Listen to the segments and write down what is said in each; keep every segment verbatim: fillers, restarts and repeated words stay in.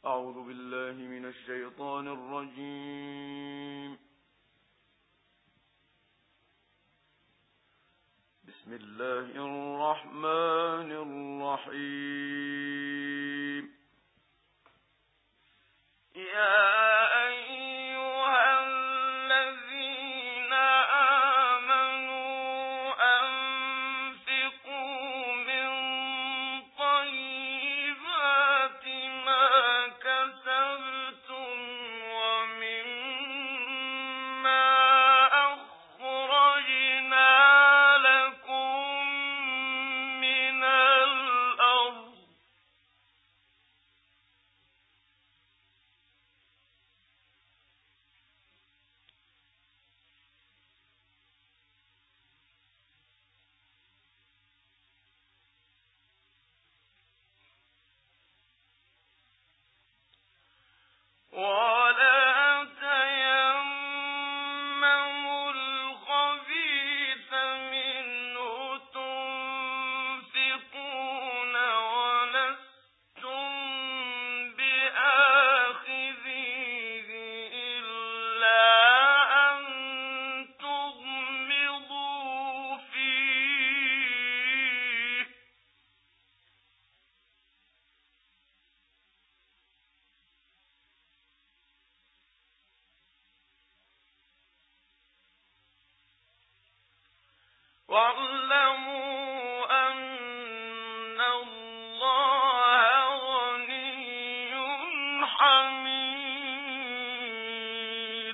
أعوذ بالله من الشيطان الرجيم. بسم الله الرحمن الرحيم. يا ولا تيمموا الخبيث منه تنفقون ولستم بآخذيه إلا أن تغمضوا فيه واعلموا أن الله غني حميد.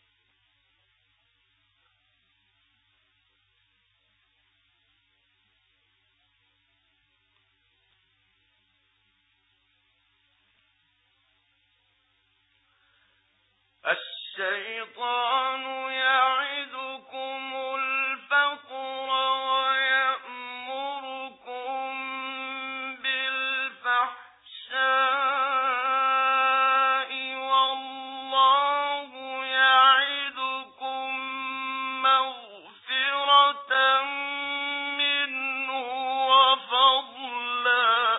الشيطان يعدكم الفقر ويأمركم بالفحشاء والله يعدكم مغفرة منه وفضلا.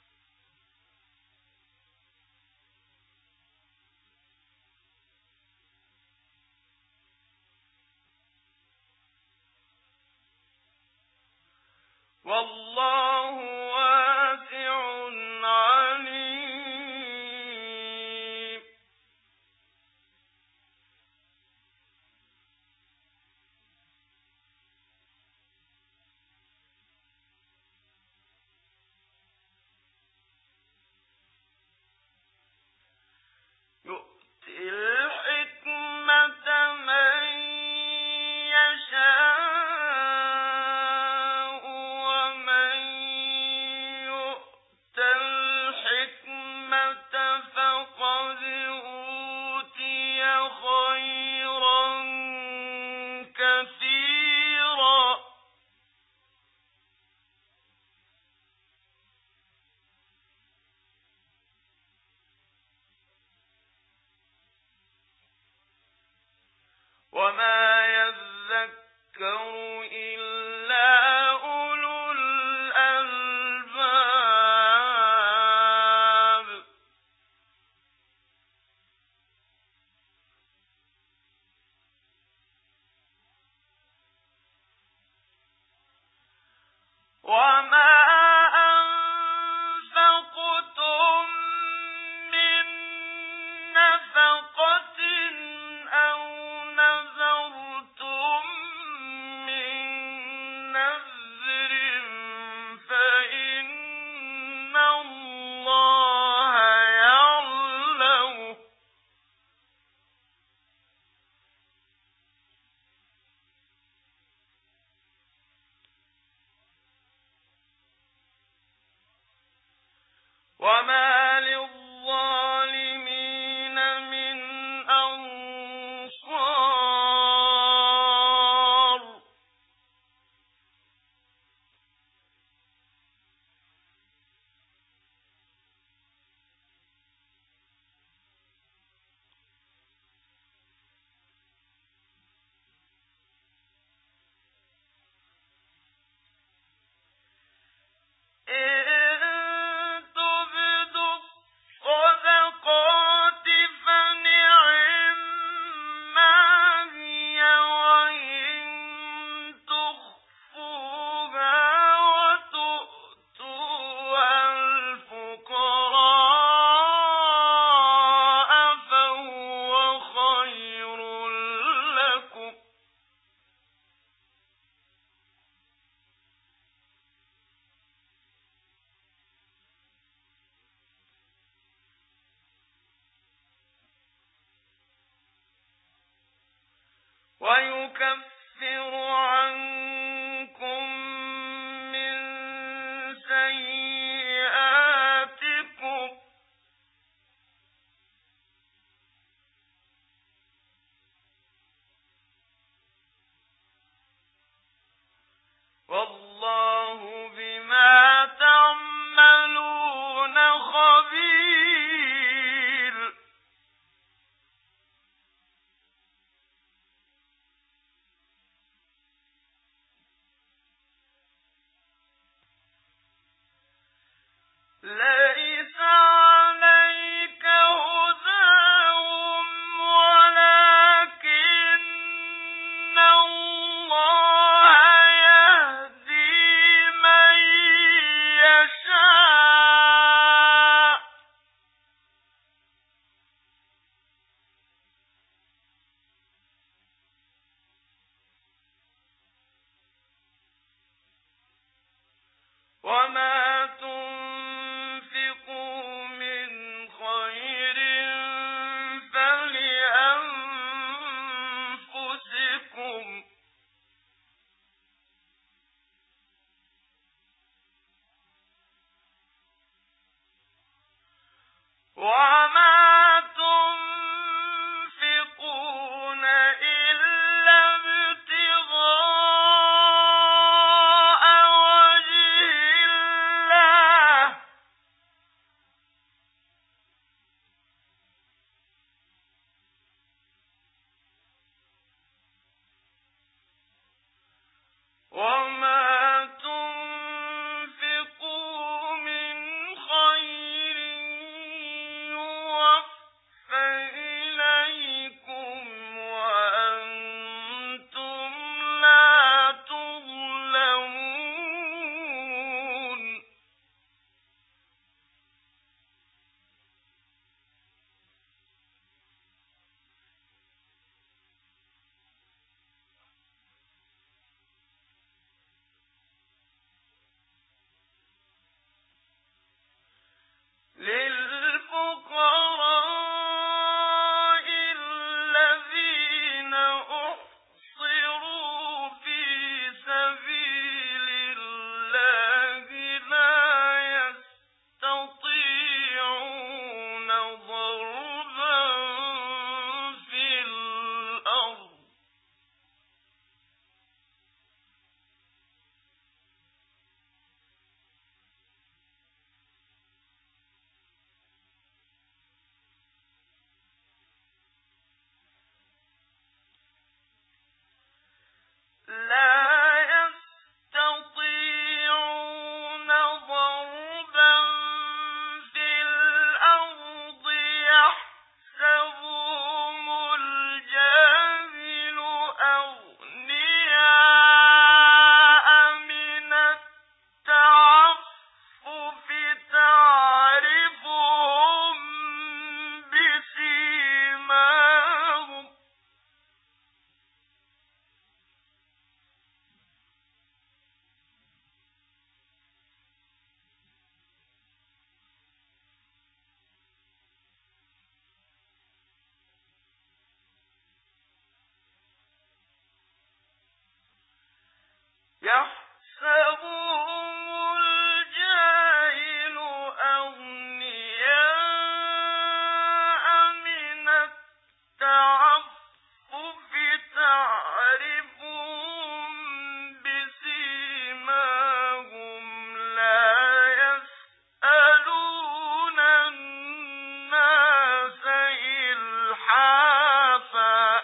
والله واسع عليم. يؤتي الحكمة من يشاء وما يذكر إلا أولو الألباب. وما أنفقتم من نفقة أو نذرتم من نذر فإن الله يعلمه. وما للظالمين من أنصار. إن تبدوا ويكفر عنكم من سيئاتكم والله بما تعملون خبير. ليس عليك هداهم ولكن الله يهدي من يشاء وما تنفقوا من خير فلأنفسكم وما تنفقون إلا ابتغاء وجه الله وما تنفقوا من خير يوفى إليكم وأنتم لا تظلمون. للفقراء الذين أحصروا في سبيل الله لا يستطيعون ضربا في الأرض لا يستطيعون ضربا في الأرض يحسبهم الجاهل أغنياء من التعفف تعرفهم بسيماهم يحسبهم الجاهل أغنياء من التعفف تعرفهم بسيماهم لا يسألون الناس إلحافا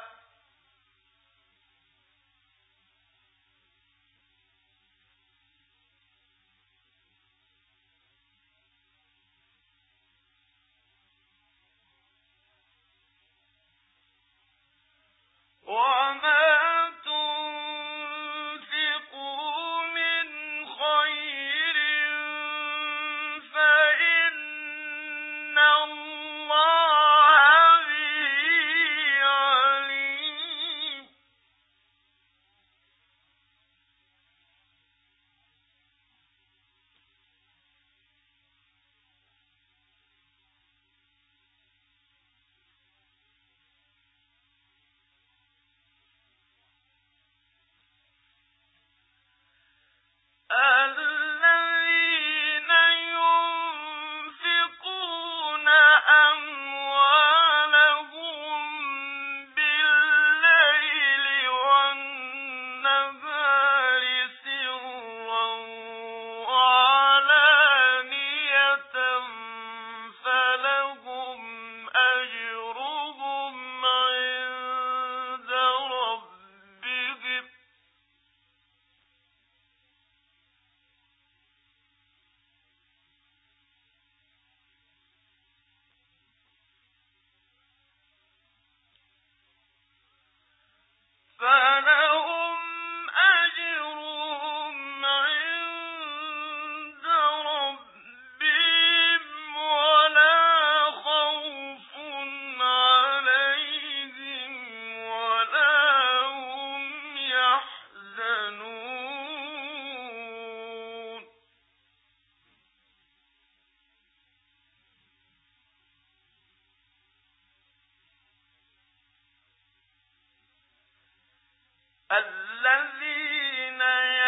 الذين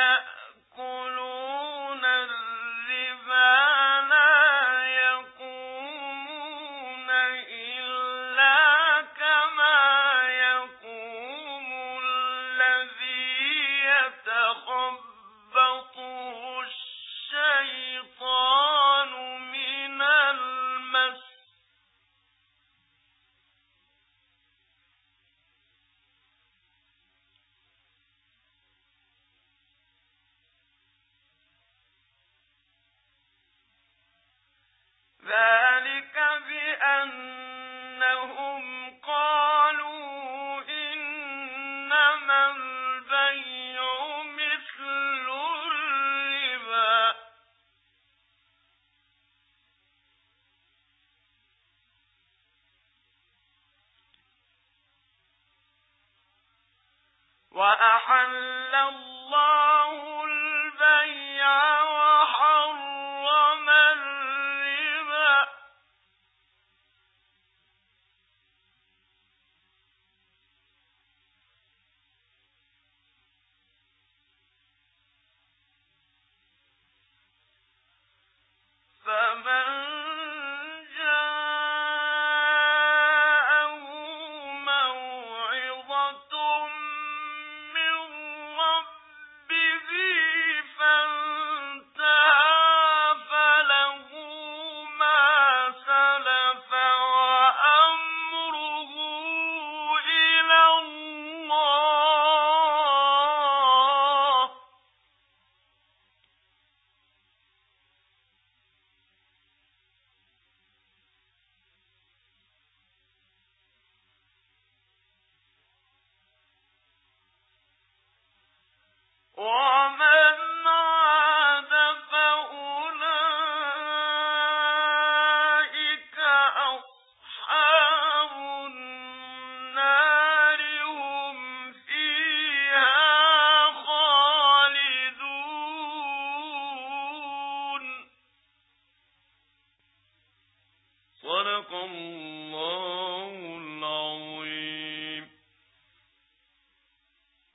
يأكلون الربا لا يقومون إلا كما يقوم الذي يتخبطه الشيطان من المس. ذلك بأنهم قالوا إنما البيع مثل الربا وأحل الله البيع وحرم الربا فمن جاءه موعظة من ربه فانتهى فله ما سلف وأمره إلى الله. ومن عاد فأولئك أصحاب النار هم فيها خالدون. صدق الله